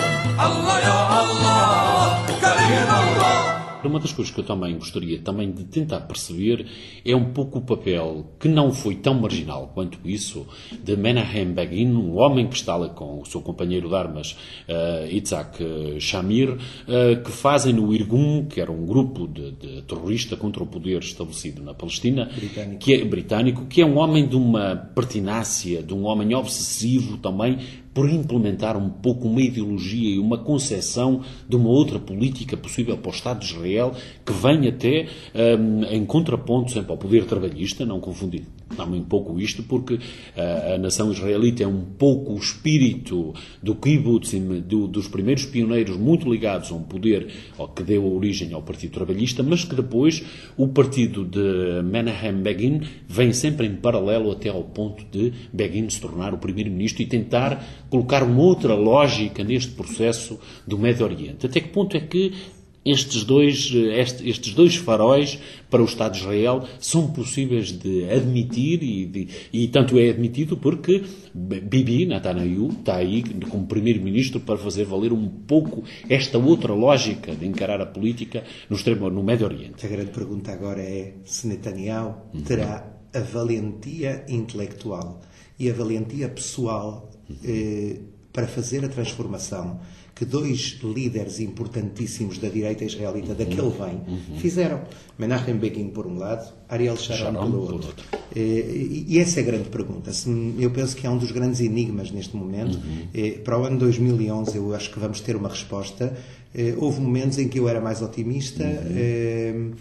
الله يا الله كريم الله. Uma das coisas que eu também gostaria também de tentar perceber é um pouco o papel, que não foi tão marginal quanto isso, de Menahem Begin, um homem que está lá com o seu companheiro de armas, uh, Yitzhak Shamir, uh, que fazem no Irgun, que era um grupo de, de terrorista contra o poder estabelecido na Palestina, Britânico. que é britânico, que é um homem de uma pertinácia, de um homem obsessivo também, por implementar um pouco uma ideologia e uma concepção de uma outra política possível para o Estado de Israel, que vem até um, em contraponto sempre ao poder trabalhista, não confundir também um pouco isto, porque uh, a nação israelita é um pouco o espírito do kibbutz, do, dos primeiros pioneiros muito ligados a um poder que deu origem ao Partido Trabalhista, mas que depois o partido de Menahem Begin vem sempre em paralelo até ao ponto de Begin se tornar o primeiro-ministro e tentar colocar uma outra lógica neste processo do Médio Oriente. Até que ponto é que estes dois, estes dois faróis para o Estado de Israel são possíveis de admitir e, de, e tanto é admitido porque Bibi Netanyahu está aí como primeiro-ministro para fazer valer um pouco esta outra lógica de encarar a política no, extremo, no Médio Oriente. A grande pergunta agora é se Netanyahu terá a valentia intelectual e a valentia pessoal eh, para fazer a transformação que dois líderes importantíssimos da direita israelita daquele vem fizeram. Menahem Begin por um lado, Ariel Sharon, Sharon pelo outro. outro. E, e essa é a grande pergunta. Eu penso que é um dos grandes enigmas neste momento. Uhum. Para o ano dois mil e onze eu acho que vamos ter uma resposta. Houve momentos em que eu era mais otimista. Uhum.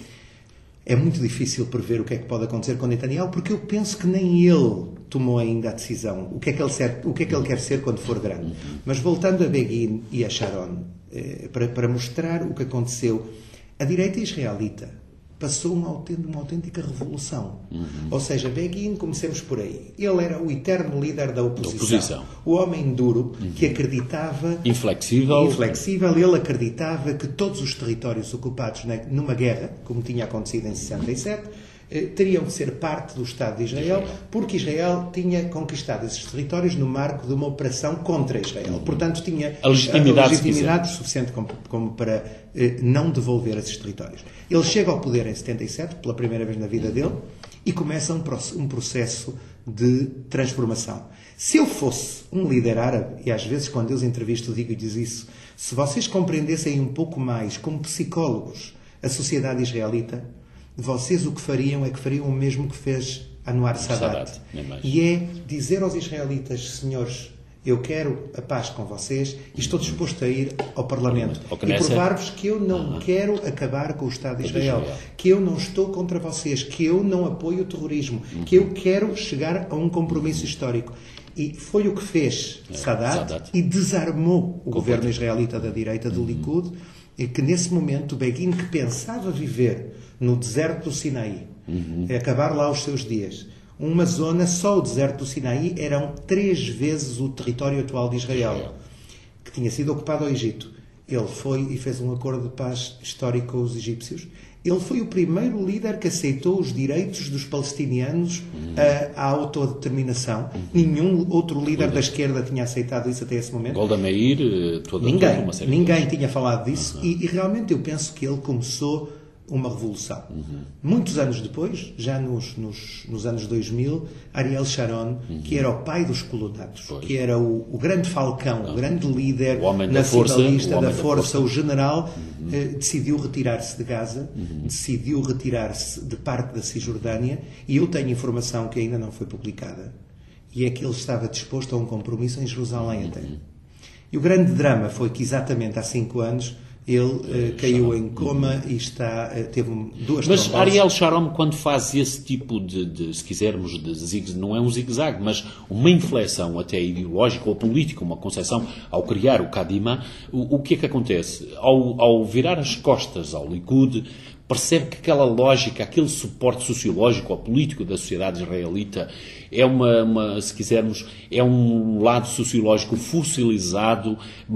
É muito difícil prever o que é que pode acontecer com Netanyahu, porque eu penso que nem ele tomou ainda a decisão. O que é que ele, ser, o que é que ele quer ser quando for grande. Mas voltando a Begin e a Sharon, eh, para, para mostrar o que aconteceu, a direita israelita passou uma autêntica, uma autêntica revolução. Uhum. Ou seja, Begin, comecemos por aí. Ele era o eterno líder da oposição. Da oposição. O homem duro, uhum. que acreditava... Inflexível. Inflexível. Ele acreditava que todos os territórios ocupados numa guerra, como tinha acontecido em sessenta e sete, teriam que ser parte do Estado de Israel, porque Israel tinha conquistado esses territórios no marco de uma operação contra Israel. Uhum. Portanto, tinha a legitimidade, a legitimidade suficiente como, como para eh, não devolver esses territórios. Ele chega ao poder em setenta e sete, pela primeira vez na vida dele, e começa um, um processo de transformação. Se eu fosse um líder árabe, e às vezes quando eu os entrevisto digo-lhes isso, se vocês compreendessem um pouco mais, como psicólogos, a sociedade israelita, vocês o que fariam é que fariam o mesmo que fez Anwar Sadat. Sadat e é dizer aos israelitas, senhores, eu quero a paz com vocês e estou disposto a ir ao Parlamento e provar-vos que eu não uhum. quero acabar com o Estado de Israel, Israel, que eu não estou contra vocês, que eu não apoio o terrorismo, uhum. que eu quero chegar a um compromisso histórico. E foi o que fez é, Sadat, Sadat e desarmou o governo israelita da direita do uhum. Likud, e que nesse momento Begin, que pensava viver no deserto do Sinaí, uhum. acabar lá os seus dias, uma zona, só o deserto do Sinaí eram três vezes o território atual de Israel, que tinha sido ocupado ao Egito. Ele foi e fez um acordo de paz histórico com os egípcios. Ele foi o primeiro líder que aceitou os direitos dos palestinianos uhum. à, à autodeterminação. Uhum. Nenhum outro líder uhum. da esquerda tinha aceitado isso até esse momento. Golda Meir, toda, ninguém, toda uma série ninguém de tinha falado disso. Uhum. E, e realmente eu penso que ele começou uma revolução. Uhum. Muitos anos depois, já nos, nos, nos anos dois mil, Ariel Sharon, uhum. que era o pai dos colonatos, pois. que era o, o grande falcão, não. o grande líder o homem nacionalista da força, da, força, força, o general, uhum. eh, decidiu retirar-se de Gaza, uhum. decidiu retirar-se de parte da Cisjordânia, e eu tenho informação que ainda não foi publicada, e é que ele estava disposto a um compromisso em Jerusalém até. Uhum. E o grande drama foi que exatamente há cinco anos Ele uh, caiu em coma e está, uh, teve duas Mas tromboses. Ariel Sharon, quando faz esse tipo de, de se quisermos, de zig, não é um zigue-zague, mas uma inflexão até ideológica ou política, uma concepção, ao criar o Kadima, o, o que é que acontece? Ao, ao virar as costas ao Likud, percebe que aquela lógica, aquele suporte sociológico ou político da sociedade israelita é uma, uma, se quisermos, é um lado sociológico fossilizado,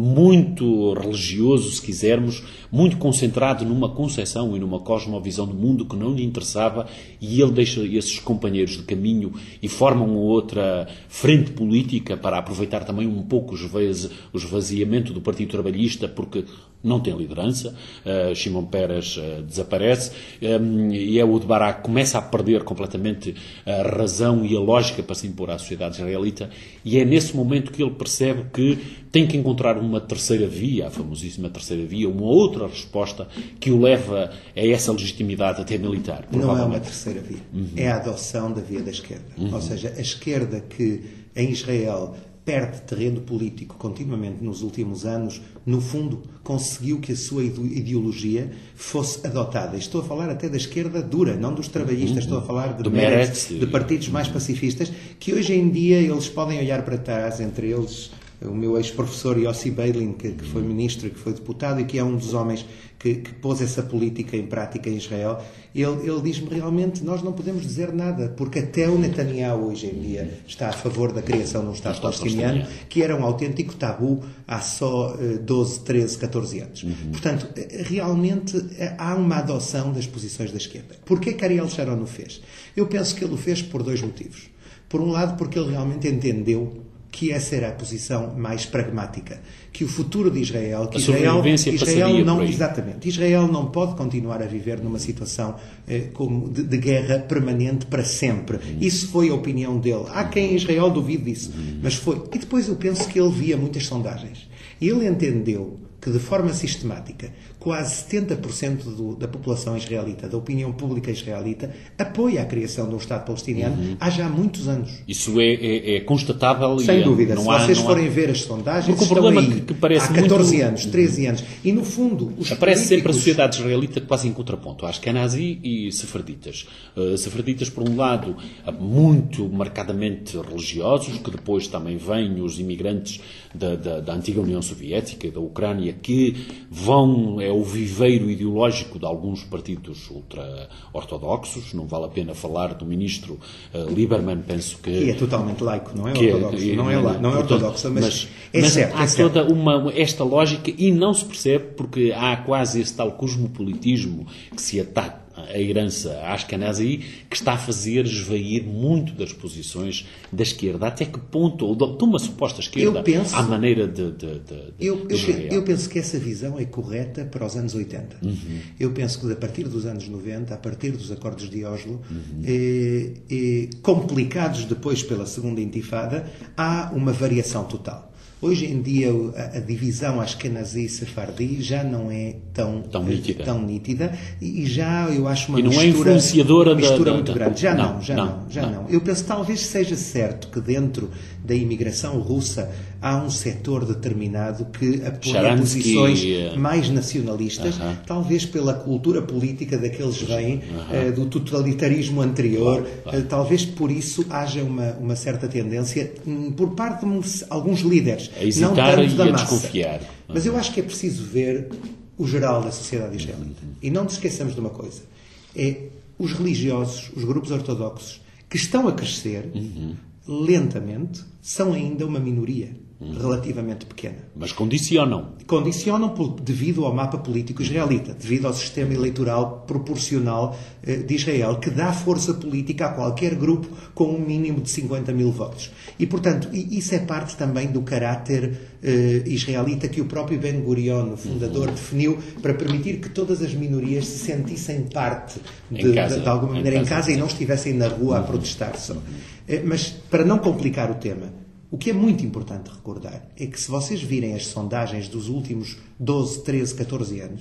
muito religioso, se quisermos, muito concentrado numa concepção e numa cosmovisão do mundo que não lhe interessava, e ele deixa esses companheiros de caminho e forma uma outra frente política para aproveitar também um pouco o esvaziamento do Partido Trabalhista, porque não tem liderança. Uh, Shimon Peres uh, desaparece, um, e Ehud Barak começa a perder completamente a razão e a lógica para se impor à sociedade israelita, e é nesse momento que ele percebe que tem que encontrar uma terceira via, a famosíssima terceira via, uma outra resposta que o leva a essa legitimidade até militar. Não é uma terceira via, uhum. é a adoção da via da esquerda. Uhum. Ou seja, a esquerda que em Israel perde terreno político continuamente nos últimos anos, no fundo, conseguiu que a sua ideologia fosse adotada. Estou a falar até da esquerda dura, não dos trabalhistas, estou a falar de, Meretz, de partidos mais pacifistas, que hoje em dia eles podem olhar para trás, entre eles o meu ex-professor Yossi Beilin, que, que foi ministro e que foi deputado e que é um dos homens que, que pôs essa política em prática em Israel. Ele, ele diz-me realmente, nós não podemos dizer nada, porque até o Netanyahu hoje em dia está a favor da criação de um Estado palestiniano, que era um autêntico tabu há só doze, treze, catorze anos. Uhum. Portanto, realmente há uma adoção das posições da esquerda. Porquê que Ariel Sharon o fez? Eu penso que ele o fez por dois motivos. Por um lado, porque ele realmente entendeu que essa era a posição mais pragmática, que o futuro de Israel, que Israel, Israel não, exatamente, Israel não pode continuar a viver numa situação eh, como de, de guerra permanente para sempre. Uhum. Isso foi a opinião dele. Há quem em Israel duvide disso, uhum. mas foi. E depois eu penso que ele via muitas sondagens. E ele entendeu que de forma sistemática, quase setenta por cento do, da população israelita, da opinião pública israelita, apoia a criação de um Estado palestiniano uhum. há já muitos anos. Isso é, é, é constatável? Sem e dúvida. Não Se há, vocês não forem há... ver as sondagens, Porque estão o problema aí que, que parece há catorze muito... anos, treze anos. E, no fundo, os Aparece políticos... sempre a sociedade israelita quase em contraponto. Ashkenazi e sefarditas. Uh, sefarditas, por um lado, muito marcadamente religiosos, que depois também vêm os imigrantes da, da, da antiga União Soviética, da Ucrânia, que vão, é o viveiro ideológico de alguns partidos ultra-ortodoxos. Não vale a pena falar do ministro uh, Lieberman, penso que... Que é totalmente laico, não é que ortodoxo. É, não, é, não, não é ortodoxo, mas, mas é mas certo. Há é certo. toda uma, esta lógica, e não se percebe porque há quase esse tal cosmopolitismo que se ataca a herança ashkenazi, que está a fazer esvair muito das posições da esquerda. Até que ponto, ou de uma suposta esquerda, penso, à maneira de, de, de, eu, de eu, eu penso que essa visão é correta para os anos oitenta. Uhum. Eu penso que a partir dos anos noventa, a partir dos acordos de Oslo, uhum. eh, eh, complicados depois pela segunda intifada, há uma variação total. Hoje em dia a, a divisão Ashkenazi e Sefardi já não é tão, tão nítida, tão nítida e, e já eu acho uma e não mistura, é influenciadora mistura da, muito da, grande. Já não, não já não, não, já não. não. Eu penso que talvez seja certo que dentro da imigração russa há um setor determinado que apoia Sharansky, posições uh, mais nacionalistas, uh-huh. talvez pela cultura política daqueles vêm uh-huh. uh, do totalitarismo anterior, claro, claro. Uh, talvez por isso haja uma, uma certa tendência um, por parte de alguns líderes, a hesitar não tanto da e a massa. desconfiar. Uh-huh. Mas eu acho que é preciso ver o geral da sociedade israelita. Uh-huh. E não nos esqueçamos de uma coisa, é os religiosos, os grupos ortodoxos, que estão a crescer uh-huh. lentamente, são ainda uma minoria uhum. relativamente pequena. Mas condicionam. Condicionam por, devido ao mapa político israelita, devido ao sistema eleitoral proporcional eh, de Israel, que dá força política a qualquer grupo com um mínimo de cinquenta mil votos. E, portanto, isso é parte também do caráter eh, israelita que o próprio Ben Gurion, o fundador, uhum. definiu para permitir que todas as minorias se sentissem parte, de, casa, de, de alguma maneira, em casa, em casa e não estivessem na rua uhum. a protestar só. Mas, para não complicar o tema, o que é muito importante recordar é que se vocês virem as sondagens dos últimos doze, treze, catorze anos,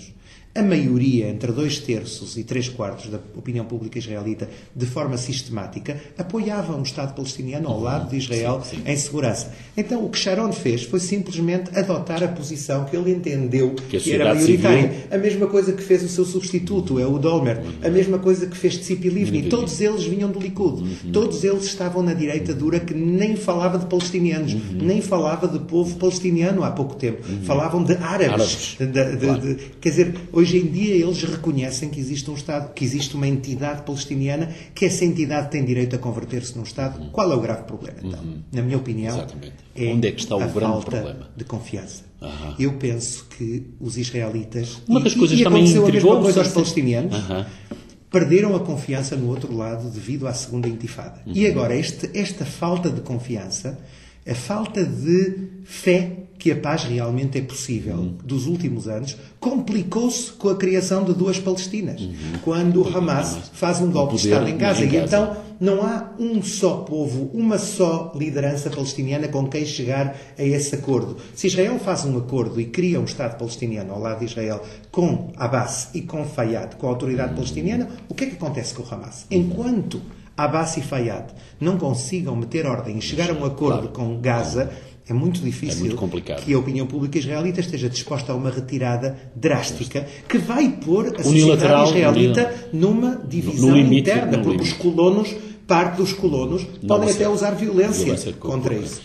a maioria, entre dois terços e três quartos da opinião pública israelita, de forma sistemática, apoiavam o Estado palestiniano ao lado de Israel sim, sim. em segurança. Então, o que Sharon fez foi simplesmente adotar a posição que ele entendeu que, que era maioritária. Civil... A mesma coisa que fez o seu substituto, é o Olmert. A mesma coisa que fez Tzipi Livni. Todos eles vinham do Likud. Uhum. Todos eles estavam na direita dura que nem falava de palestinianos, uhum. nem falava de povo palestiniano há pouco tempo. Uhum. Falavam de árabes. árabes. De, de, claro. de, de, quer dizer, hoje em dia eles reconhecem que existe um Estado, que existe uma entidade palestiniana, que essa entidade tem direito a converter-se num Estado. Uhum. Qual é o grave problema, então? Uhum. Na minha opinião, Exatamente. É onde é que está o a grande falta problema? De confiança. Uhum. Eu penso que os israelitas... Uma das e, coisas e também aconteceu a mesma coisa aos assim. palestinianos... Uhum. Perderam a confiança no outro lado devido à segunda intifada. Uhum. E agora, este, esta falta de confiança, a falta de fé que a paz realmente é possível uhum. dos últimos anos, complicou-se com a criação de duas Palestinas. Uhum. Quando o Hamas faz um golpe de Estado em Gaza. E então não há um só povo, uma só liderança palestiniana com quem chegar a esse acordo. Se Israel faz um acordo e cria um Estado palestiniano ao lado de Israel com Abbas e com Fayyad, com a autoridade uhum. palestiniana, o que é que acontece com o Hamas? Enquanto Abbas e Fayyad não consigam meter ordem e chegar a um acordo claro. com Gaza, é muito difícil é muito que a opinião pública israelita esteja disposta a uma retirada drástica que vai pôr a sociedade israelita numa divisão limite, interna, porque limite. os colonos, parte dos colonos, não podem até usar violência, violência contra isso.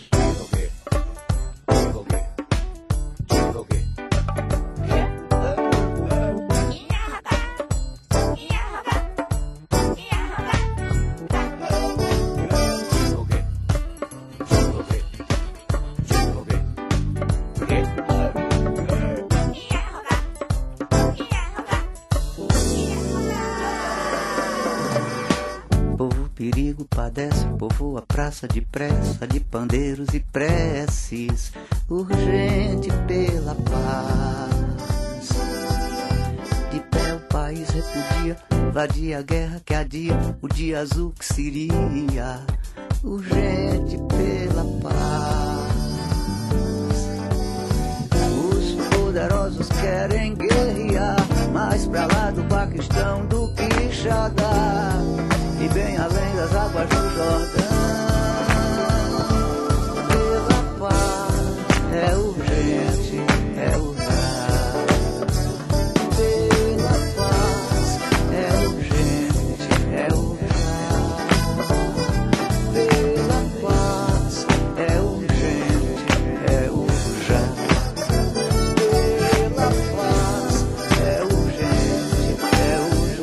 Povoa a praça depressa, de pandeiros e preces, urgente pela paz. De pé o país repudia, vadia a guerra que adia, o dia azul que seria, urgente pela paz. Os poderosos querem guerrear, mais pra lá do Paquistão do que Xadá, e bem além das águas do Jordão. Pela paz é urgente, é urgente. Pela paz é urgente, é urgente. Pela paz é urgente, é urgente. Pela paz é urgente, é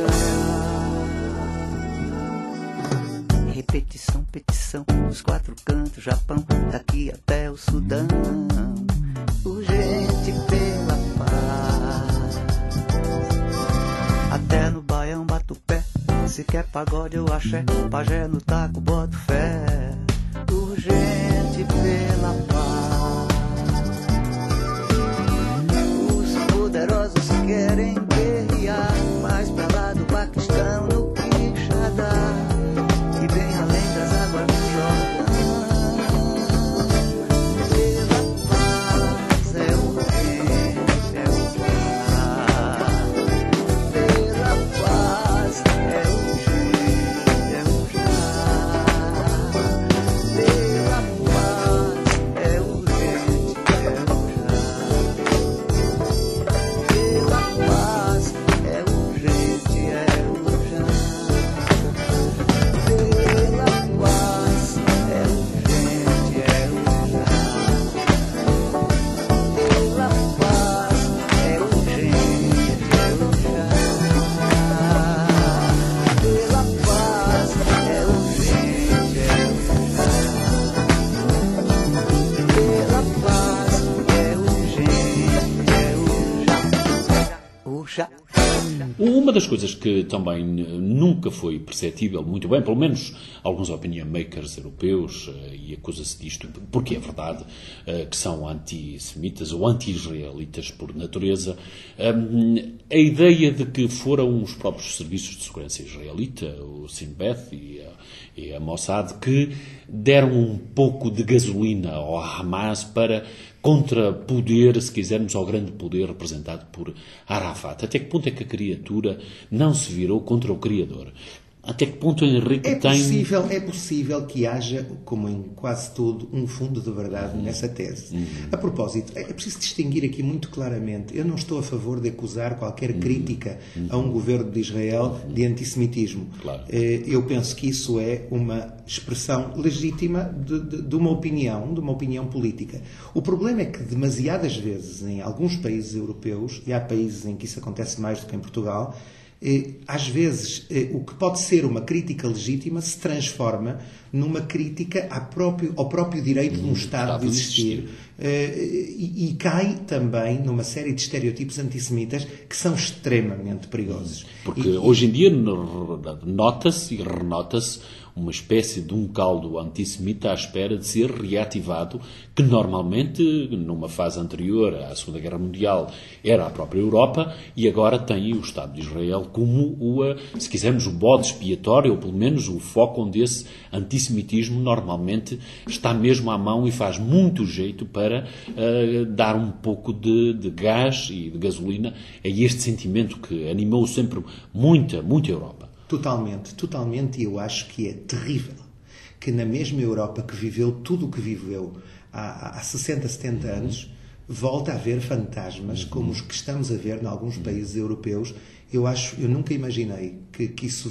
urgente. Repetição, petição, os quatro cantos, Japão, daqui até o Sudão, urgente pela paz. Até no Baião bato pé, se quer pagode eu axé, pajé no taco boto fé, urgente pela paz. Os poderosos querem guerrear, mais pra lá do Paquistão no Quixadá, e bem além das águas do Jordão. Pela paz é urgente, é urgente. Pela paz é urgente, é urgente. Pela paz é urgente, é urgente. Pela paz é urgente, é urgente. Uma das coisas que também nunca foi perceptível muito bem, pelo menos alguns opinion makers europeus, e acusa-se disto, porque é verdade, que são antissemitas ou anti-israelitas por natureza, a ideia de que foram os próprios serviços de segurança israelita, o Shin Bet e a, e a Mossad, que deram um pouco de gasolina ao Hamas para contrapoder, se quisermos, ao grande poder representado por Arafat. Até que ponto é que a criatura não se virou contra o Criador? Até que ponto o Henrique é tem... Possível, é possível que haja, como em quase tudo, um fundo de verdade uhum. nessa tese. Uhum. A propósito, é preciso distinguir aqui muito claramente. Eu não estou a favor de acusar qualquer uhum. crítica uhum. a um governo de Israel uhum. de antissemitismo. Claro. Eu penso que isso é uma expressão legítima de, de, de uma opinião, de uma opinião política. O problema é que demasiadas vezes, em alguns países europeus, e há países em que isso acontece mais do que em Portugal, às vezes o que pode ser uma crítica legítima se transforma numa crítica ao próprio, ao próprio direito de um Estado de existir. E, e cai também numa série de estereotipos antissemitas que são extremamente perigosos. Porque e, hoje em dia nota-se e renota-se uma espécie de um caldo antissemita à espera de ser reativado, que normalmente, numa fase anterior à Segunda Guerra Mundial, era a própria Europa, e agora tem o Estado de Israel como, o, se quisermos, o bode expiatório, ou pelo menos o foco onde esse antissemitismo normalmente está mesmo à mão e faz muito jeito para uh, dar um pouco de, de gás e de gasolina a este sentimento que animou sempre muita, muita Europa. Totalmente, totalmente, e eu acho que é terrível que na mesma Europa que viveu tudo o que viveu há, há sessenta, setenta anos, volta a haver fantasmas como os que estamos a ver em alguns países europeus. Eu acho, eu nunca imaginei que, que isso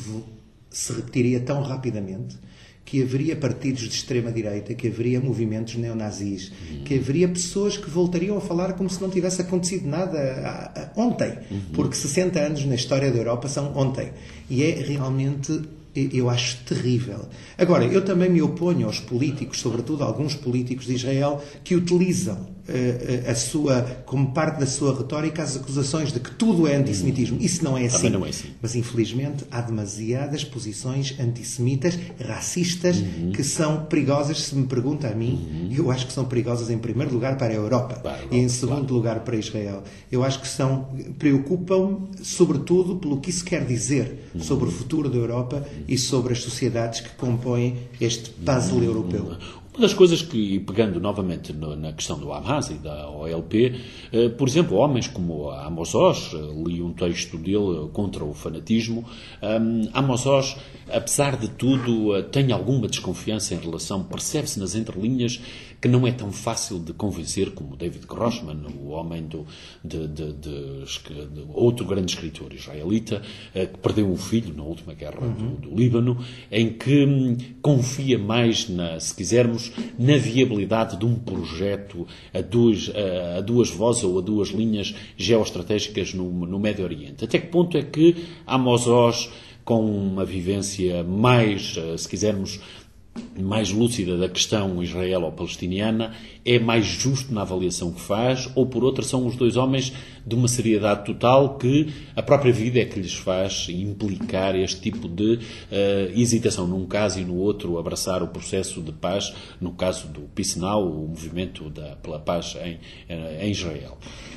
se repetiria tão rapidamente, que haveria partidos de extrema-direita, que haveria movimentos neonazis, uhum. que haveria pessoas que voltariam a falar como se não tivesse acontecido nada ontem, uhum. porque sessenta anos na história da Europa são ontem. E é realmente, eu acho, terrível. Agora, eu também me oponho aos políticos, sobretudo alguns políticos de Israel, que utilizam uh, a sua, como parte da sua retórica, as acusações de que tudo é antissemitismo. Isso não é assim. Não é assim. Mas, infelizmente, há demasiadas posições antissemitas, racistas, uhum. que são perigosas, se me pergunta a mim. Uhum. Eu acho que são perigosas, em primeiro lugar, para a Europa, para a Europa e, em segundo claro. lugar, para Israel. Eu acho que são, preocupam, sobretudo, pelo que isso quer dizer uhum. sobre o futuro da Europa e sobre as sociedades que compõem este puzzle uhum. europeu. Uma das coisas que, pegando novamente no, na questão do Hamas e da O L P, eh, por exemplo, homens como Amos Oz, li um texto dele contra o fanatismo. Um, Amos Oz, apesar de tudo, tem alguma desconfiança em relação, percebe-se nas entrelinhas, que não é tão fácil de convencer como David Grossman, o homem do, de, de, de, de outro grande escritor israelita, eh, que perdeu um filho na última guerra uhum. do, do Líbano, em que hum, confia mais, na, se quisermos, na viabilidade de um projeto a duas, a, a duas vozes ou a duas linhas geoestratégicas no, no Médio Oriente. Até que ponto é que Amos Oz, com uma vivência mais, se quisermos, mais lúcida da questão israelo-palestiniana, é mais justo na avaliação que faz, ou por outra são os dois homens de uma seriedade total que a própria vida é que lhes faz implicar este tipo de uh, hesitação num caso e no outro, abraçar o processo de paz, no caso do Peace Now, o movimento da, pela paz em, em Israel?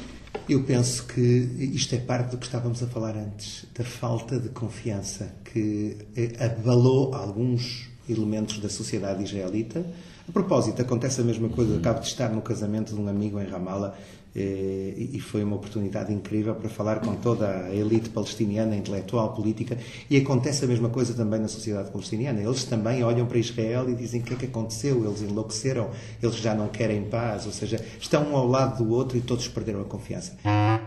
Eu penso que isto é parte do que estávamos a falar antes, da falta de confiança que abalou alguns elementos da sociedade israelita. A propósito, acontece a mesma coisa. Eu acabo de estar no casamento de um amigo em Ramallah eh, e foi uma oportunidade incrível para falar com toda a elite palestiniana, intelectual, política, e acontece a mesma coisa também na sociedade palestiniana. Eles também olham para Israel e dizem o que é que aconteceu, eles enlouqueceram, eles já não querem paz, ou seja, estão um ao lado do outro e todos perderam a confiança.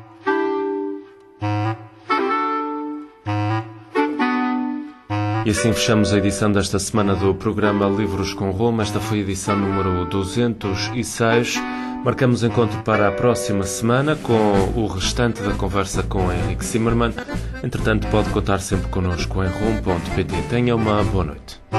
E assim fechamos a edição desta semana do programa Livros com Roma. Esta foi a edição número duzentos e seis. Marcamos encontro para a próxima semana com o restante da conversa com Henrique Zimmermann. Entretanto, pode contar sempre connosco em rum ponto pt. Tenha uma boa noite.